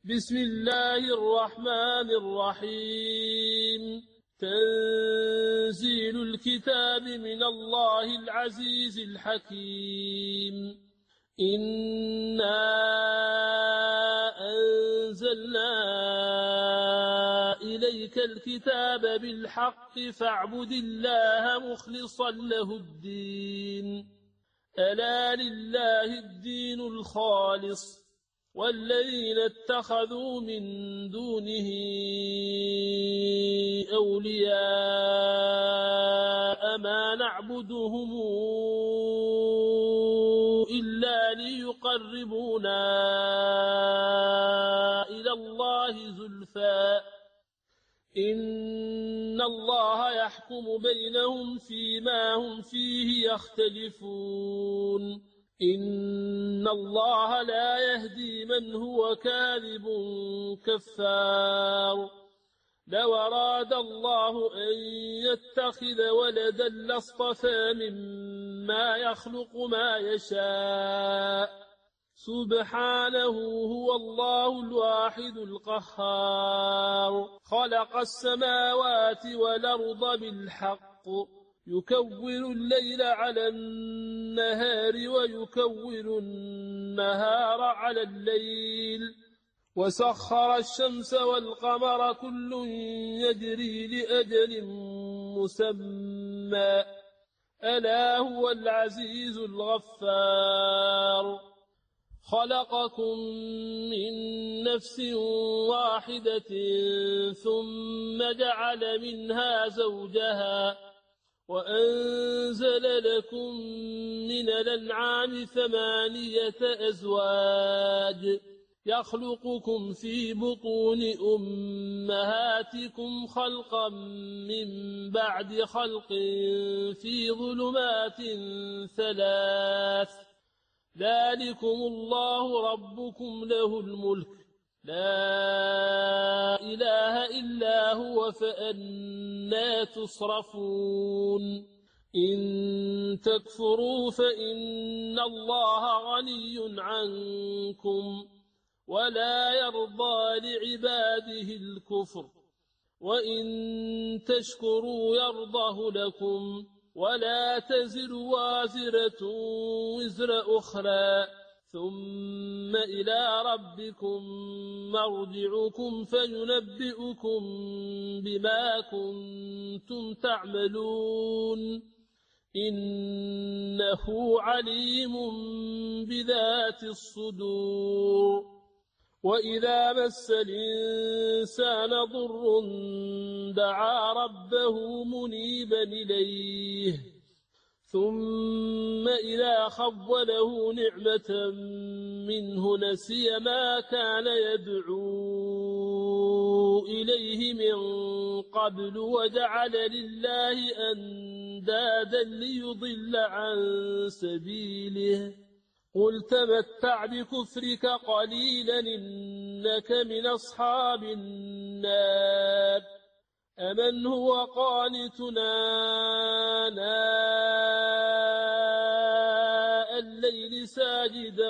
بسم الله الرحمن الرحيم. تنزيل الكتاب من الله العزيز الحكيم. إنا أنزلنا إليك الكتاب بالحق فاعبد الله مخلصا له الدين. ألا لله الدين الخالص والذين اتخذوا من دونه أولياء ما نعبدهم إلا ليقربونا إلى الله زلفى إن الله يحكم بينهم فيما هم فيه يختلفون. إن الله لا يهدي من هو كاذب كفار. لو أراد الله أن يتخذ ولدا لاصطفى مما يخلق ما يشاء سبحانه هو الله الواحد القهار. خلق السماوات والأرض بالحق يكور الليل على النهار ويكور النهار على الليل وسخر الشمس والقمر كل يجري لأجل مسمى ألا هو العزيز الغفار. خلقكم من نفس واحدة ثم جعل منها زوجها وأنزل لكم من الأنعام 8 أزواج يخلقكم في بطون أمهاتكم خلقا من بعد خلق في ظلمات 3 ذلكم الله ربكم له الملك لا إله إلا هو فأنى تصرفون. إن تكفروا فإن الله غني عنكم ولا يرضى لعباده الكفر وإن تشكروا يرضه لكم ولا تزر وازرة وزر أخرى ثم إلى ربكم مرجعكم فينبئكم بما كنتم تعملون إنه عليم بذات الصدور. وإذا مس الإنسان ضر دعا ربه منيبا إليه ثم إذا خوله نعمة منه نسي ما كان يدعو إليه من قبل وجعل لله أندادا ليضل عن سبيله. قل تمتع بكفرك قليلا إنك من أصحاب النار. أمن هو قانتنا آناء الليل ساجدا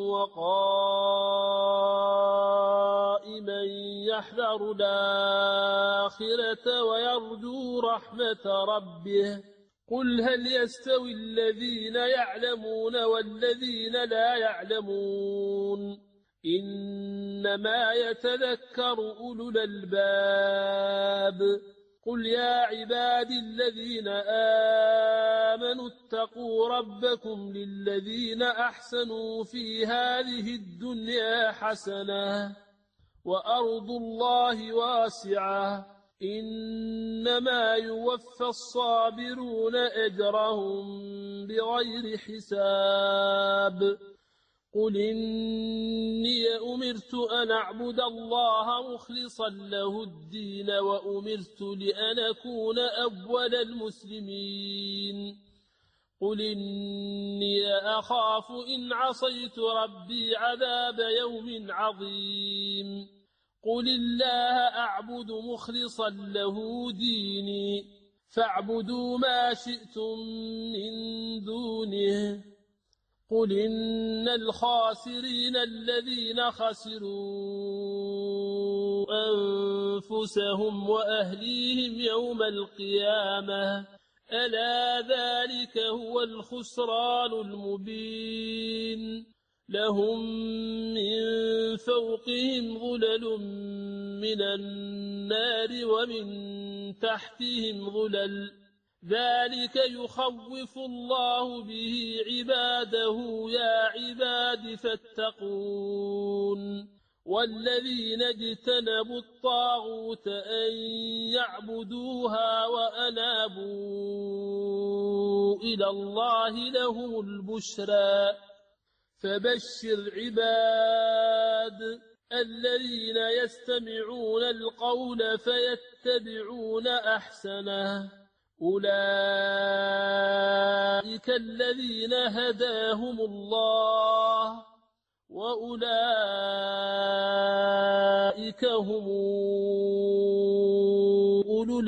وقائما يحذر الآخرة ويرجو رحمة ربه. قل هل يستوي الذين يعلمون والذين لا يعلمون إنما يتذكر أولو الألباب. قل يا عبادي الذين آمنوا اتقوا ربكم للذين أحسنوا في هذه الدنيا حسنة وأرض الله واسعة إنما يوفى الصابرون أجرهم بغير حساب. قل إني أمرت أن أعبد الله مخلصا له الدين وأمرت لأن أكون أول المسلمين. قل إني أخاف إن عصيت ربي عذاب يوم عظيم. قل الله أعبد مخلصا له ديني فاعبدوا ما شئتم من دونه قل إن الخاسرين الذين خسروا أنفسهم وأهليهم يوم القيامة ألا ذلك هو الخسران المبين لهم من فوقهم ظلل من النار ومن تحتهم ظلل ذلك يخوف الله به عباده يا عباد فاتقون والذين اجتنبوا الطاغوت أن يعبدوها وأنابوا إلى الله لهم البشرى فبشر عباد الذين يستمعون القول فيتبعون أحسنه أولئك الذين هداهم الله وأولئك هم أولو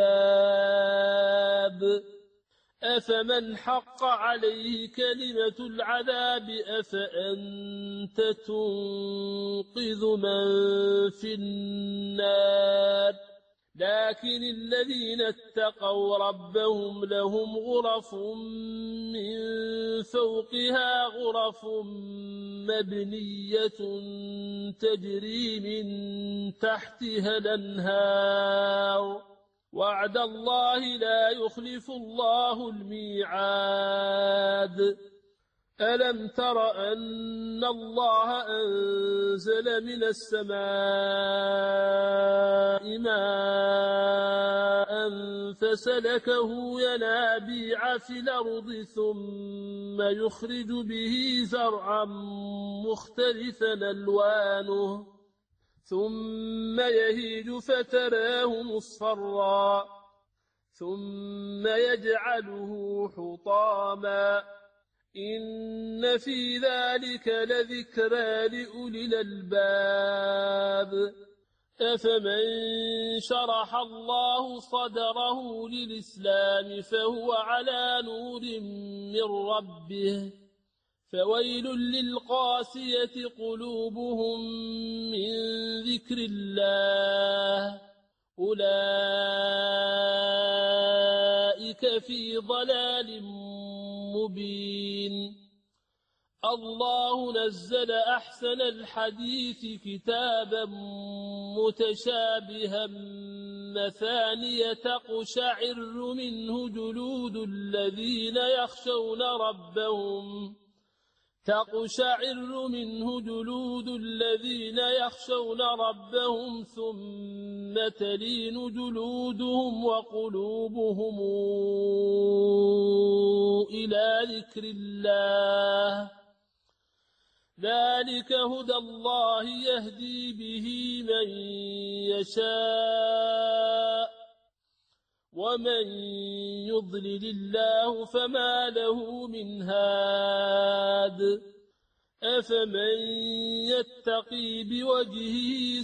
الألباب أفمن حق عليه كلمة العذاب أفأنت تنقذ من في النار لكن الذين اتقوا ربهم لهم غرف من فوقها غرف مبنية تجري من تحتها الأنهار وعد الله لا يخلف الله الميعاد ألم تر أن الله أنزل من السماء ماء فسلكه ينابيع في الأرض ثم يخرج به زرعا مختلفا ألوانه ثم يهيج فتراه مصفرا ثم يجعله حطاما إن في ذلك لذكرى لأولي الألباب أفمن شرح الله صدره للإسلام فهو على نور من ربه فويل للقاسية قلوبهم من ذكر الله أولئك في ضلال مبين الله نزل أحسن الحديث كتابا متشابها مثانية تقشعر منه جلود الذين يخشون ربهم ثم تلين جلودهم وقلوبهم إلى ذكر الله ذلك هدى الله يهدي به من يشاء ومن يضلل الله فما له من هاد أفمن يتقي بوجهه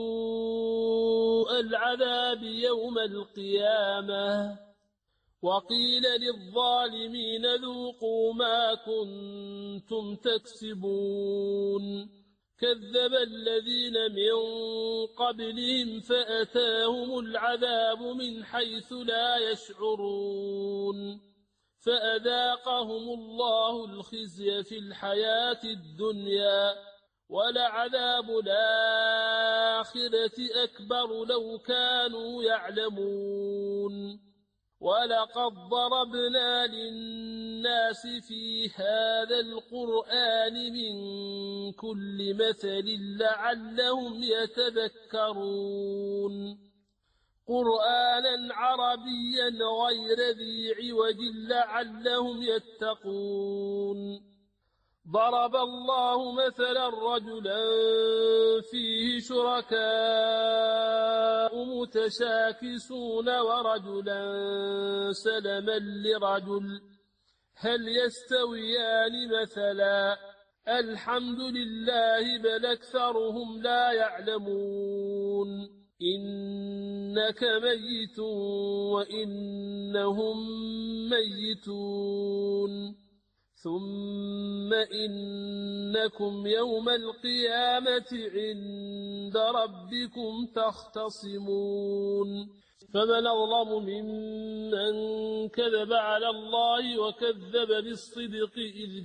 سوء العذاب يوم القيامة وقيل للظالمين ذوقوا ما كنتم تكسبون كذب الذين من قبلهم فأتاهم العذاب من حيث لا يشعرون فأذاقهم الله الخزي في الحياة الدنيا ولعذاب الآخرة أكبر لو كانوا يعلمون ولقد ضربنا للناس في هذا القرآن من كل مثل لعلهم يتذكرون قرآنا عربيا غير ذي عوج لعلهم يتقون ضرب الله مثلا رجلا فيه شركاء متشاكسون ورجلا سلما لرجل هل يستويان مثلا الحمد لله بل أكثرهم لا يعلمون إنك ميت وإنهم ميتون ثم إنكم يوم القيامة عند ربكم تختصمون فمن أظلم ممن كذب على الله وكذب بالصدق إذ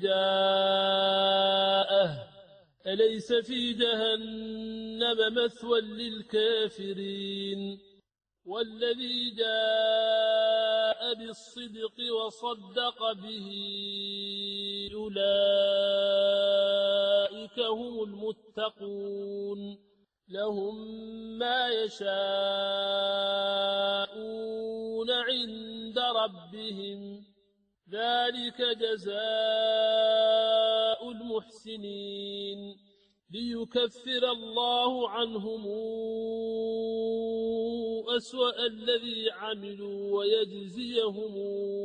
جاءه أليس في جهنم مثوى للكافرين والذي جاء بالصدق وصدق به أولئك هم المتقون لهم ما يشاءون عند ربهم ذلك جزاء المحسنين ليكفر الله عنهم أسوأ الذي عملوا ويجزيهم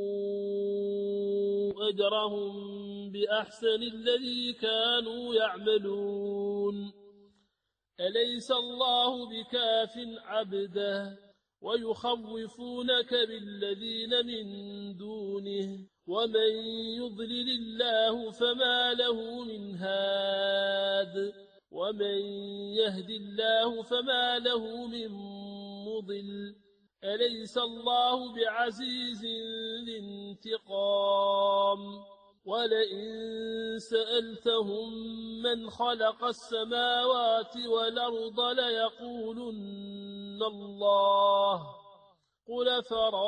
أجرهم بأحسن الذي كانوا يعملون أليس الله بكاف عبده ويخوفونك بالذين من دونه ومن يضلل الله فما له من هاد ومن يهد الله فما له من مضل أليس الله بعزيز ذي انتقام ولئن سألتهم من خلق السماوات والأرض ليقولن الله قل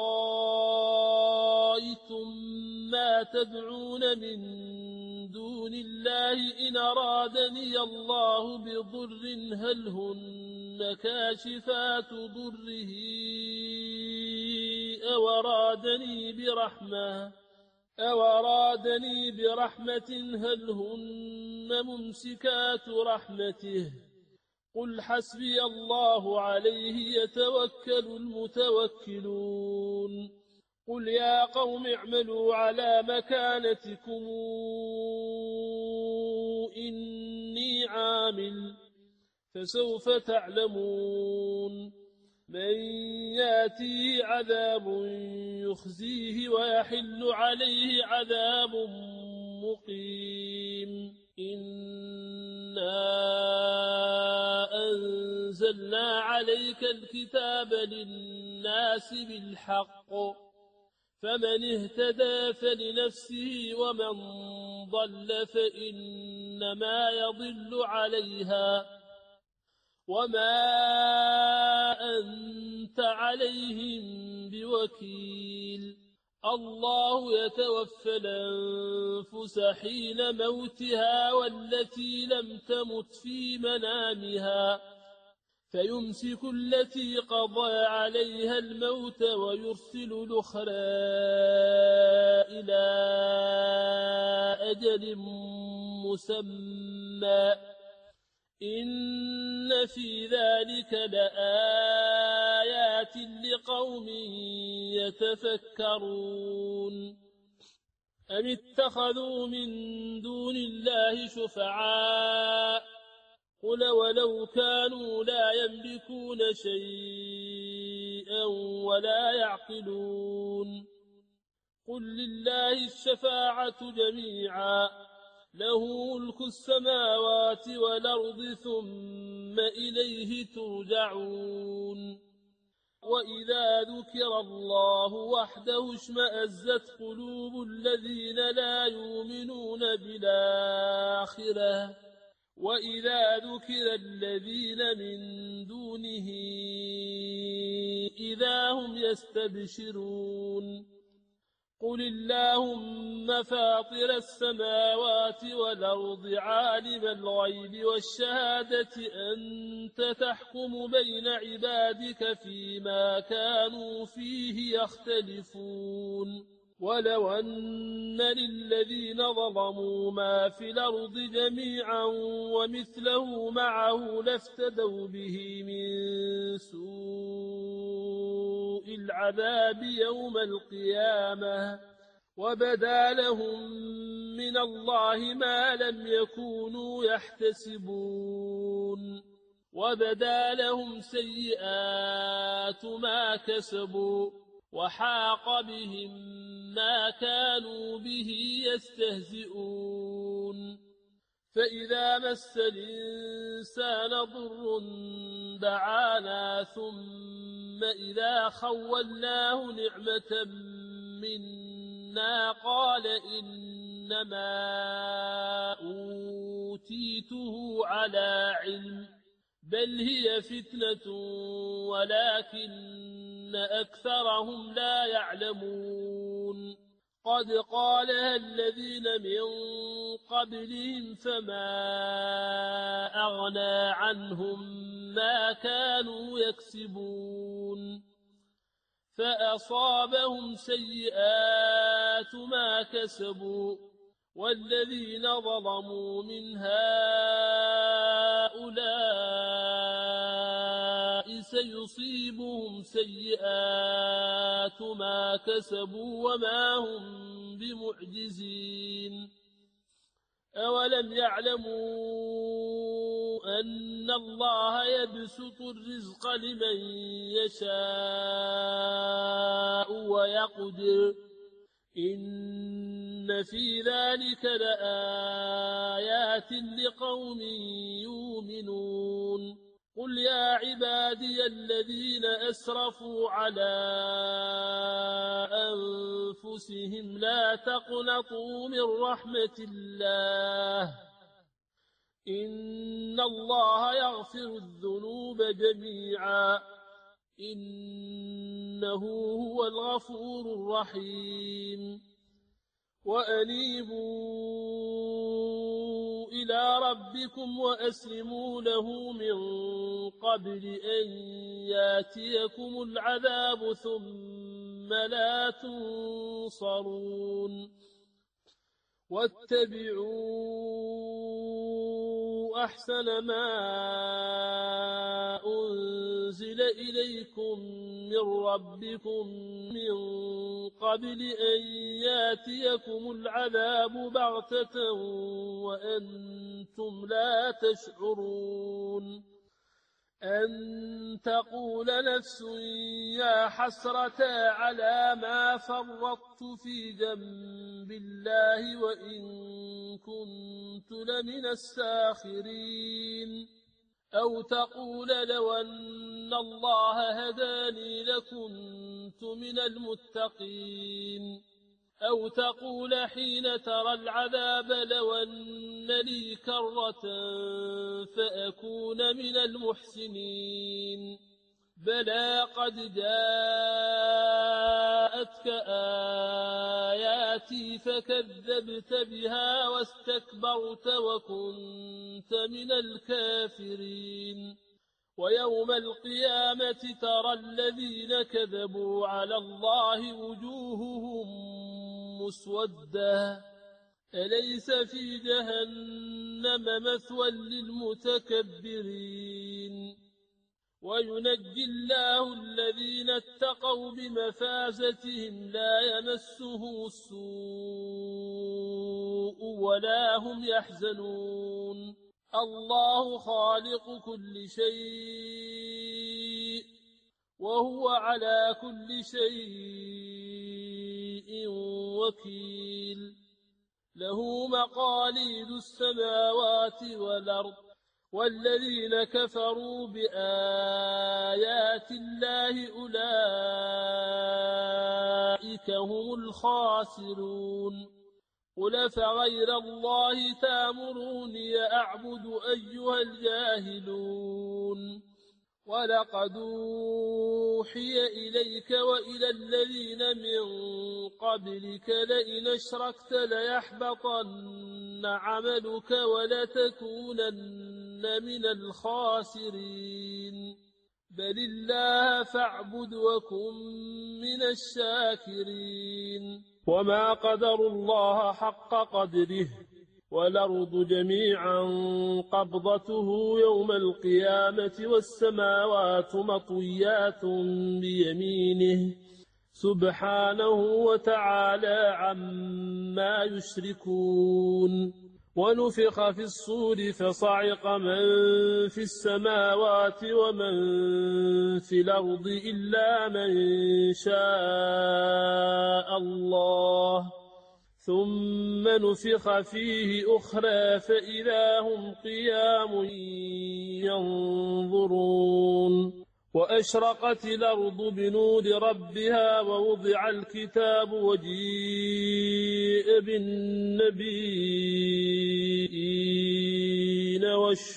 فرأيتم ما تدعون من دون الله إن أرادني الله بضر هل هن كاشفات ضره أو أرادني برحمة هل هن ممسكات رحمته قل حسبي الله عليه يتوكل المتوكلون قل يا قوم اعملوا على مكانتكم إني عامل فسوف تعلمون من ياتيه عذاب يخزيه ويحل عليه عذاب مقيم إنا أنزلنا عليك الكتاب للناس بالحق فمن اهتدى فلنفسه ومن ضل فإنما يضل عليها وما أنت عليهم بوكيل الله يتوفى الأنفس حين موتها والتي لم تمت في منامها فيمسك التي قضى عليها الموت ويرسل الأخرى إلى أجل مسمى إن في ذلك لآيات لقوم يتفكرون أم اتخذوا من دون الله شفعاء قل ولو كانوا لا يملكون شيئا ولا يعقلون قل لله الشفاعة جميعا له ملك السماوات والأرض ثم إليه ترجعون وإذا ذكر الله وحده اشمأزت قلوب الذين لا يؤمنون بالآخرة وإذا ذكر الذين من دونه إذا هم يستبشرون قل اللهم فاطر السماوات والأرض عالم الغيب والشهادة أنت تحكم بين عبادك فيما كانوا فيه يختلفون ولو أن للذين ظلموا ما في الأرض جميعا ومثله معه لافتدوا به من سوء العذاب يوم القيامة وبدا لهم من الله ما لم يكونوا يحتسبون وبدا لهم سيئات ما كسبوا وحاق بهم ما كانوا به يستهزئون فإذا مس الإنسان ضر دعانا ثم إذا خولناه نعمة منا قال إنما أوتيته على علم بل هي فتنة ولكن أكثرهم لا يعلمون قد قالها الذين من قبلهم فما أغنى عنهم ما كانوا يكسبون فأصابهم سيئات ما كسبوا والذين ظلموا من هؤلاء سيصيبهم سيئات ما كسبوا وما هم بمعجزين أولم يعلموا أن الله يبسط الرزق لمن يشاء ويقدر إن في ذلك لآيات لقوم يؤمنون قل يا عبادي الذين أسرفوا على أنفسهم لا تقنطوا من رحمة الله إن الله يغفر الذنوب جميعا إنه هو الغفور الرحيم وأنيبوا إلى ربكم وأسلموا له من قبل أن ياتيكم العذاب ثم لا تنصرون واتبعوا أحسن ما أنزل إليكم من ربكم من قبل أن ياتيكم العذاب بغتة وأنتم لا تشعرون أن تقول نفس يا حسرة على ما فرطت في جنب الله وإن كنت لمن الساخرين أو تقول لو أن الله هداني لكنت من المتقين أو تقول حين ترى العذاب لو أن لي كرة فأكون من المحسنين بلى قد جاءتك آياتي فكذبت بها واستكبرت وكنت من الكافرين ويوم القيامة ترى الذين كذبوا على الله وجوههم مسودة أليس في جهنم مثوى للمتكبرين وينجي الله الذين اتقوا بمفازتهم لا يمسه السوء ولا هم يحزنون الله خالق كل شيء وهو على كل شيء وكيل له مقاليد السماوات والأرض والذين كفروا بآيات الله أولئك هم الخاسرون قل فغير الله تأمروني أعبد أيها الجاهلون ولقد أوحي إليك وإلى الذين من قبلك لئن أشركت ليحبطن عملك ولتكونن من الخاسرين بل الله فاعبد وكن من الشاكرين وما قدروا الله حق قدره والأرض جميعا قبضته يوم القيامة والسماوات مطويات بيمينه سبحانه وتعالى عما يشركون ونفخ في الصور فصعق من في السماوات ومن في الأرض إلا من شاء الله ثم نفخ فيه أخرى فإذا هم قيام ينظرون وأشرقت الأرض بنور ربها ووضع الكتاب وجيء بالنبيين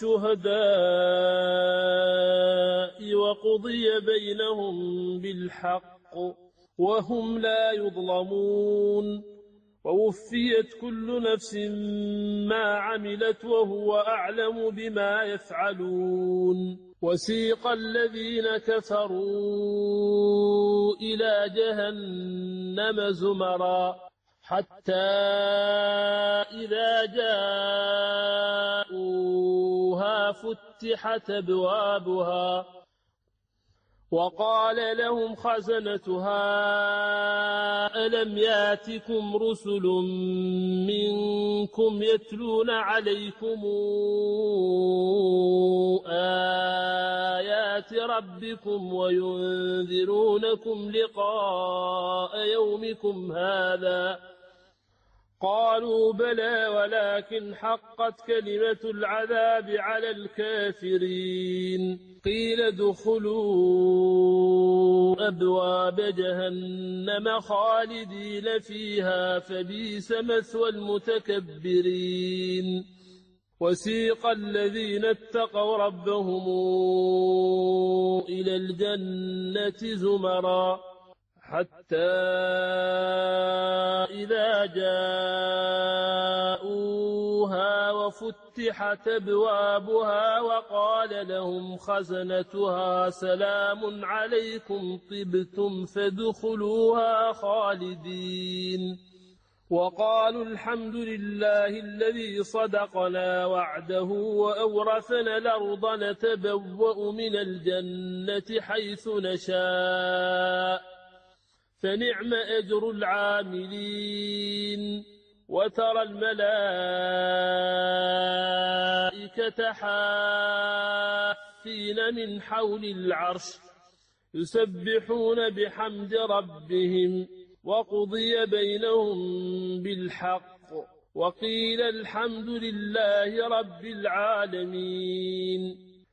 والشهداء وقضي بينهم بالحق وهم لا يظلمون ووفيت كل نفس ما عملت وهو أعلم بما يفعلون وسيق الذين كفروا إلى جهنم زمرا حتى إذا جاءوها فتحت أبوابها وقال لهم خزنتها ألم ياتكم رسل منكم يتلون عليكم آيات ربكم وينذرونكم لقاء يومكم هذا قالوا بلى ولكن حقت كلمة العذاب على الكافرين قيل ادخلوا أبواب جهنم خالدين فيها فبئس مثوى المتكبرين وسيق الذين اتقوا ربهم إلى الجنة زمرا حتى إذا جاءوها وفتحت أبوابها وقال لهم خزنتها سلام عليكم طبتم فادخلوها خالدين وقالوا الحمد لله الذي صدقنا وعده وأورثنا الأرض نتبوأ من الجنة حيث نشاء فنعم أجر العاملين وترى الملائكة حافين من حول العرش يسبحون بحمد ربهم وقضي بينهم بالحق وقيل الحمد لله رب العالمين